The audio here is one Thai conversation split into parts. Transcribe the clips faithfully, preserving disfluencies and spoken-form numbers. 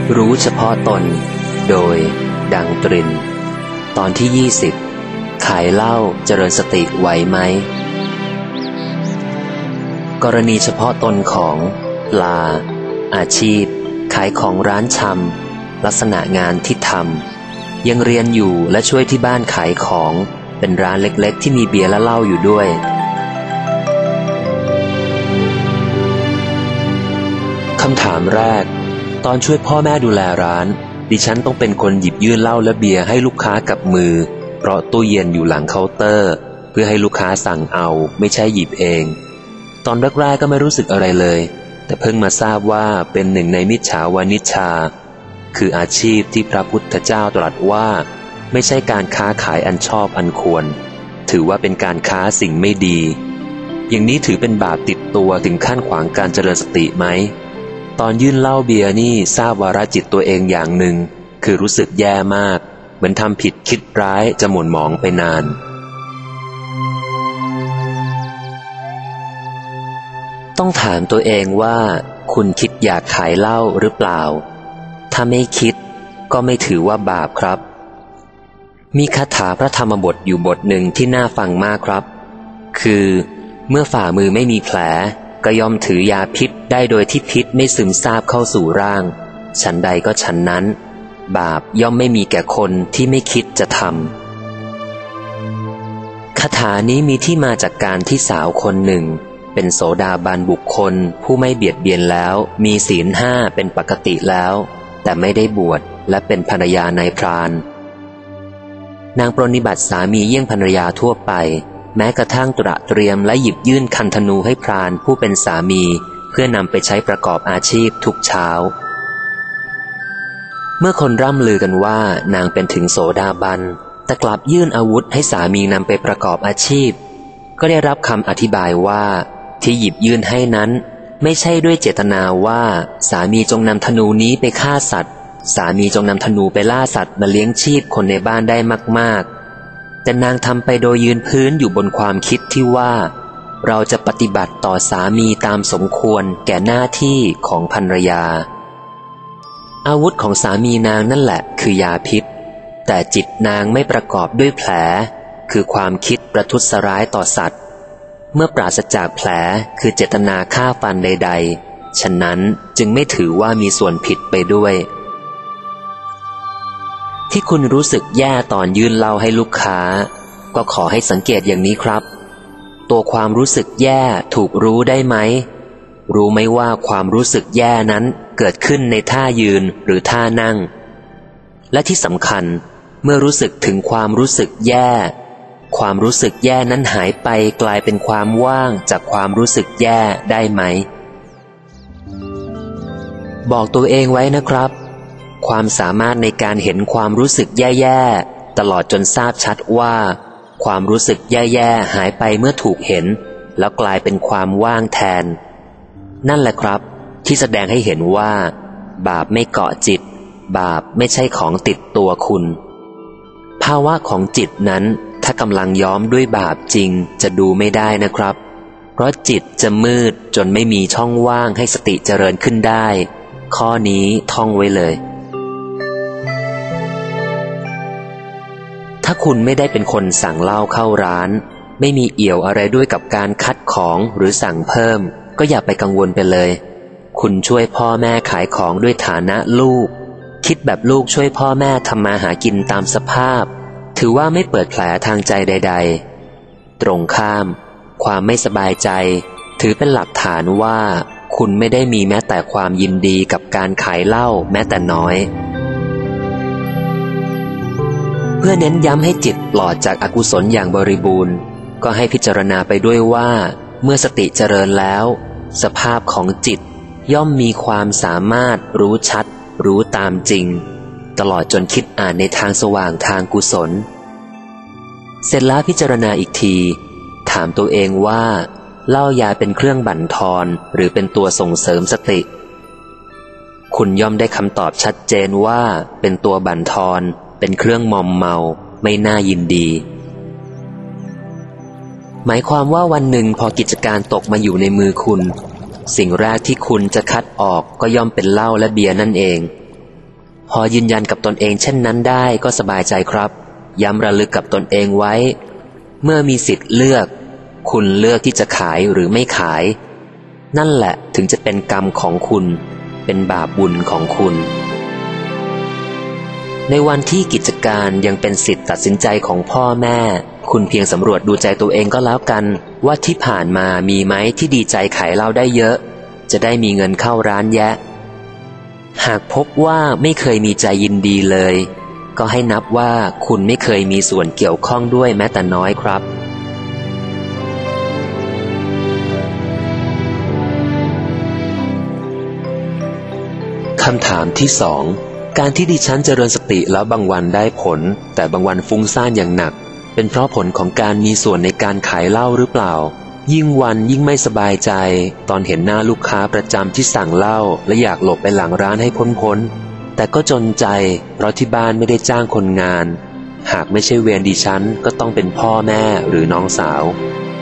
รู้เฉพาะตนโดยดังตรินตอนที่ยี่สิบขายเหล้าเจริญสติไหวไหมกรณีเฉพาะตนของลาอาชีพขายของร้านชำลักษณะงานที่ทำยังเรียนอยู่และช่วยที่บ้านขายของเป็นร้านเล็กๆที่มีเบียร์และเหล้าอยู่ด้วยคำถามแรกตอนช่วยพ่อแม่ดูแลร้านดิฉันต้องเป็นคนหยิบยื่นเหล้าและเบียร์ให้ลูกค้ากับมือเพราะตู้เย็นอยู่หลังเคาน์เตอร์เพื่อให้ลูกค้าสั่งเอาไม่ใช่หยิบเองตอนแรกๆก็ไม่รู้สึกอะไรเลยแต่เพิ่งมาทราบว่าเป็นหนึ่งในมิจฉาวานิชชาคืออาชีพที่พระพุทธเจ้าตรัสว่าไม่ใช่การค้าขายอันชอบอันควรถือว่าเป็นการค้าสิ่งไม่ดีอย่างนี้ถือเป็นบาปติดตัวถึงขั้นขวางการเจริญสติไหมตอนยื่นเหล้าเบียร์นี่ทราบวาระจิตตัวเองอย่างหนึ่งคือรู้สึกแย่มากเหมือนทำผิดคิดร้ายจะหม่นหมองไปนานต้องถามตัวเองว่าคุณคิดอยากขายเหล้าหรือเปล่าถ้าไม่คิดก็ไม่ถือว่าบาปครับมีคาถาพระธรรมบทอยู่บทหนึ่งที่น่าฟังมากครับคือเมื่อฝ่ามือไม่มีแผลก็ย่อมถือยาพิษได้โดยที่พิษไม่ซึมซาบเข้าสู่ร่างฉันใดก็ฉันนั้นบาปย่อมไม่มีแก่คนที่ไม่คิดจะทำคาถานี้มีที่มาจากการที่สาวคนหนึ่งเป็นโสดาบันบุคคลผู้ไม่เบียดเบียนแล้วมีศีลห้าเป็นปกติแล้วแต่ไม่ได้บวชและเป็นภรรยานายพรานนางปรนนิบัติสามีเยี่ยงภรรยาทั่วไปแม้กระทั่งตระเตรียมและหยิบยื่นคันธนูให้พรานผู้เป็นสามีเพื่อนำไปใช้ประกอบอาชีพทุกเช้าเมื่อคนร่ำลือกันว่านางเป็นถึงโสดาบันแต่กลับยื่นอาวุธให้สามีนำไปประกอบอาชีพก็ได้รับคำอธิบายว่าที่หยิบยื่นให้นั้นไม่ใช่ด้วยเจตนาว่าสามีจงนำธนูนี้ไปฆ่าสัตว์สามีจงนำธนูไปล่าสัตว์มาเลี้ยงชีพคนในบ้านได้มากๆแต่นางทำไปโดยยืนพื้นอยู่บนความคิดที่ว่าเราจะปฏิบัติต่อสามีตามสมควรแก่หน้าที่ของภรรยาอาวุธของสามีนางนั่นแหละคือยาพิษแต่จิตนางไม่ประกอบด้วยแผลคือความคิดประทุษร้ายต่อสัตว์เมื่อปราศจากแผลคือเจตนาฆ่าฟันใดๆฉะนั้นจึงไม่ถือว่ามีส่วนผิดไปด้วยที่คุณรู้สึกแย่ตอนยื่นเหล้าให้ลูกค้าก็ขอให้สังเกตอย่างนี้ครับตัวความรู้สึกแย่ถูกรู้ได้ไหมรู้ไหมว่าความรู้สึกแย่นั้นเกิดขึ้นในท่ายืนหรือท่านั่งและที่สำคัญเมื่อรู้สึกถึงความรู้สึกแย่ความรู้สึกแย่นั้นหายไปกลายเป็นความว่างจากความรู้สึกแย่ได้ไหมบอกตัวเองไว้นะครับความสามารถในการเห็นความรู้สึกแย่ๆตลอดจนทราบชัดว่าความรู้สึกแย่ๆหายไปเมื่อถูกเห็นแล้วกลายเป็นความว่างแทนนั่นแหละครับที่แสดงให้เห็นว่าบาปไม่เกาะจิตบาปไม่ใช่ของติดตัวคุณภาวะของจิตนั้นถ้ากำลังย้อมด้วยบาปจริงจะดูไม่ได้นะครับเพราะจิตจะมืดจนไม่มีช่องว่างให้สติเจริญขึ้นได้ข้อนี้ท่องไว้เลยถ้าคุณไม่ได้เป็นคนสั่งเหล้าเข้าร้านไม่มีเอี่ยวอะไรด้วยกับการคัดของหรือสั่งเพิ่มก็อย่าไปกังวลไปเลยคุณช่วยพ่อแม่ขายของด้วยฐานะลูกคิดแบบลูกช่วยพ่อแม่ทำมาหากินตามสภาพถือว่าไม่เปิดแผลทางใจใดๆตรงข้ามความไม่สบายใจถือเป็นหลักฐานว่าคุณไม่ได้มีแม้แต่ความยินดีกับการขายเหล้าแม้แต่น้อยเพื่อเน้นย้ำให้จิตปลอดจากอกุศลอย่างบริบูรณ์ก็ให้พิจารณาไปด้วยว่าเมื่อสติเจริญแล้วสภาพของจิตย่อมมีความสามารถรู้ชัดรู้ตามจริงตลอดจนคิดอ่านในทางสว่างทางกุศลเสร็จแล้วพิจารณาอีกทีถามตัวเองว่าเหล้ายาเป็นเครื่องบั่นทอนหรือเป็นตัวส่งเสริมสติคุณย่อมได้คำตอบชัดเจนว่าเป็นตัวบั่นทอนเป็นเครื่องมอมเมาไม่น่ายินดีหมายความว่าวันหนึ่งพอกิจการตกมาอยู่ในมือคุณสิ่งแรกที่คุณจะคัดออกก็ย่อมเป็นเหล้าและเบียร์นั่นเองพอยืนยันกับตนเองเช่นนั้นได้ก็สบายใจครับย้ำระลึกกับตนเองไว้เมื่อมีสิทธิ์เลือกคุณเลือกที่จะขายหรือไม่ขายนั่นแหละถึงจะเป็นกรรมของคุณเป็นบาปบุญของคุณในวันที่กิจการยังเป็นสิทธิ์ตัดสินใจของพ่อแม่คุณเพียงสำรวจดูใจตัวเองก็แล้วกันว่าที่ผ่านมามีไหมที่ดีใจขายเหล้าได้เยอะจะได้มีเงินเข้าร้านแยะหากพบว่าไม่เคยมีใจยินดีเลยก็ให้นับว่าคุณไม่เคยมีส่วนเกี่ยวข้องด้วยแม้แต่น้อยครับคำถามที่สองการที่ดิฉันเจริญสติแล้วบางวันได้ผลแต่บางวันฟุ้งซ่านอย่างหนักเป็นเพราะผลของการมีส่วนในการขายเหล้าหรือเปล่ายิ่งวันยิ่งไม่สบายใจตอนเห็นหน้าลูกค้าประจำที่สั่งเหล้าและอยากหลบไปหลังร้านให้พ้นๆแต่ก็จนใจเพราะที่บ้านไม่ได้จ้างคนงานหากไม่ใช่เวรดิฉันก็ต้องเป็นพ่อแม่หรือน้องสาว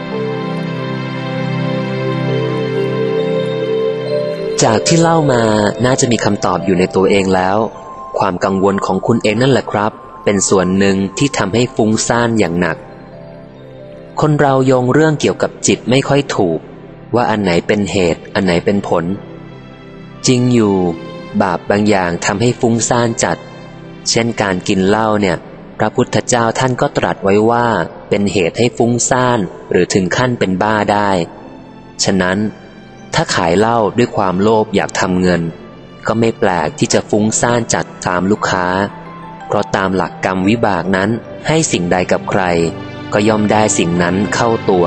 จากที่เล่ามาน่าจะมีคำตอบอยู่ในตัวเองแล้วความกังวลของคุณเองนั่นแหละครับเป็นส่วนหนึ่งที่ทำให้ฟุ้งซ่านอย่างหนักคนเราโยงเรื่องเกี่ยวกับจิตไม่ค่อยถูกว่าอันไหนเป็นเหตุอันไหนเป็นผลจริงอยู่บาปบางอย่างทำให้ฟุ้งซ่านจัดเช่นการกินเหล้าเนี่ยพระพุทธเจ้าท่านก็ตรัสไว้ว่าเป็นเหตุให้ฟุ้งซ่านหรือถึงขั้นเป็นบ้าได้ฉะนั้นถ้าขายเหล้าด้วยความโลภอยากทำเงินก็ไม่แปลกที่จะฟุ้งซ่านจัดตามลูกค้าเพราะตามหลักกรรมวิบากนั้นให้สิ่งใดกับใครก็ย่อมได้สิ่งนั้นเข้าตัว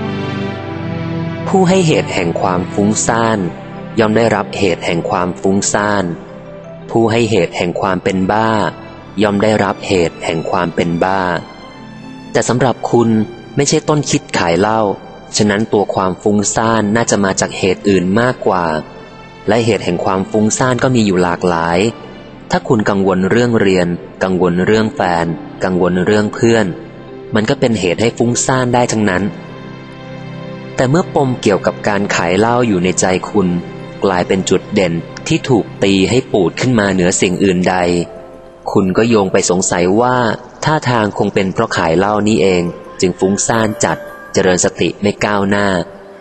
ผู้ให้เหตุแห่งความฟุ้งซ่านย่อมได้รับเหตุแห่งความฟุ้งซ่านผู้ให้เหตุแห่งความเป็นบ้าย่อมได้รับเหตุแห่งความเป็นบ้าแต่สำหรับคุณไม่ใช่ต้นคิดขายเหล้าฉะนั้นตัวความฟุ้งซ่านน่าจะมาจากเหตุอื่นมากกว่าและเหตุแห่งความฟุ้งซ่านก็มีอยู่หลากหลายถ้าคุณกังวลเรื่องเรียนกังวลเรื่องแฟนกังวลเรื่องเพื่อนมันก็เป็นเหตุให้ฟุ้งซ่านได้ทั้งนั้นแต่เมื่อปมเกี่ยวกับการขายเหล้าอยู่ในใจคุณกลายเป็นจุดเด่นที่ถูกตีให้ปูดขึ้นมาเหนือสิ่งอื่นใดคุณก็โยงไปสงสัยว่าท่าทางคงเป็นเพราะขายเหล้านี้เองจึงฟุ้งซ่านจัดเจริญสติไม่ก้าวหน้า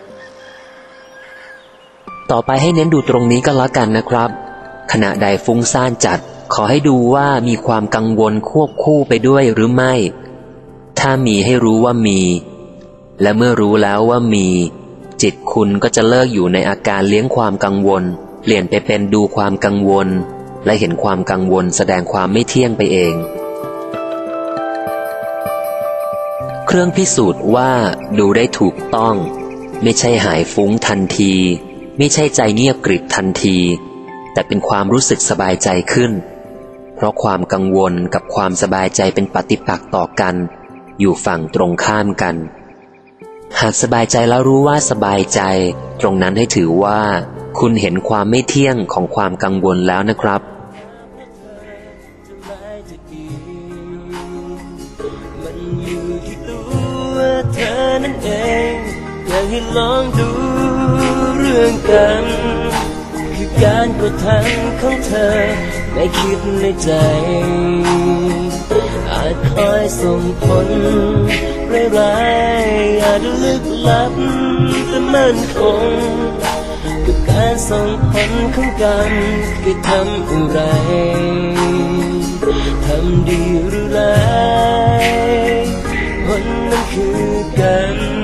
ต่อไปให้เน้นดูตรงนี้ก็แล้วกันนะครับขณะใดฟุ้งซ่านจัดขอให้ดูว่ามีความกังวลควบคู่ไปด้วยหรือไม่ถ้ามีให้รู้ว่ามีและเมื่อรู้แล้วว่ามีจิตคุณก็จะเลิกอยู่ในอาการเลี้ยงความกังวลเปลี่ยนไปเป็นดูความกังวลและเห็นความกังวลแสดงความไม่เที่ยงไปเองเครื่องพิสูจน์ว่าดูได้ถูกต้องไม่ใช่หายฟุ้งทันทีไม่ใช่ใจเงียบกริบทันทีแต่เป็นความรู้สึกสบายใจขึ้นเพราะความกังวลกับความสบายใจเป็นปฏิปักษ์ต่อกันอยู่ฝั่งตรงข้ามกันหากสบายใจแล้วรู้ว่าสบายใจตรงนั้นให้ถือว่าคุณเห็นความไม่เที่ยงของความกังวลแล้วนะครับมันอยู่ที่ตัวเธอนั่นเองอยากให้ลองดูเรื่องกันคือการกดทันของเธอไม่คิดในใจอาจคอยส่งผลร้ายๆอาจลึกลับแต่มั่นคงกับการส่งผลของกันคือทำอะไรทำดีหรือร้ายผลนั้นคือกัน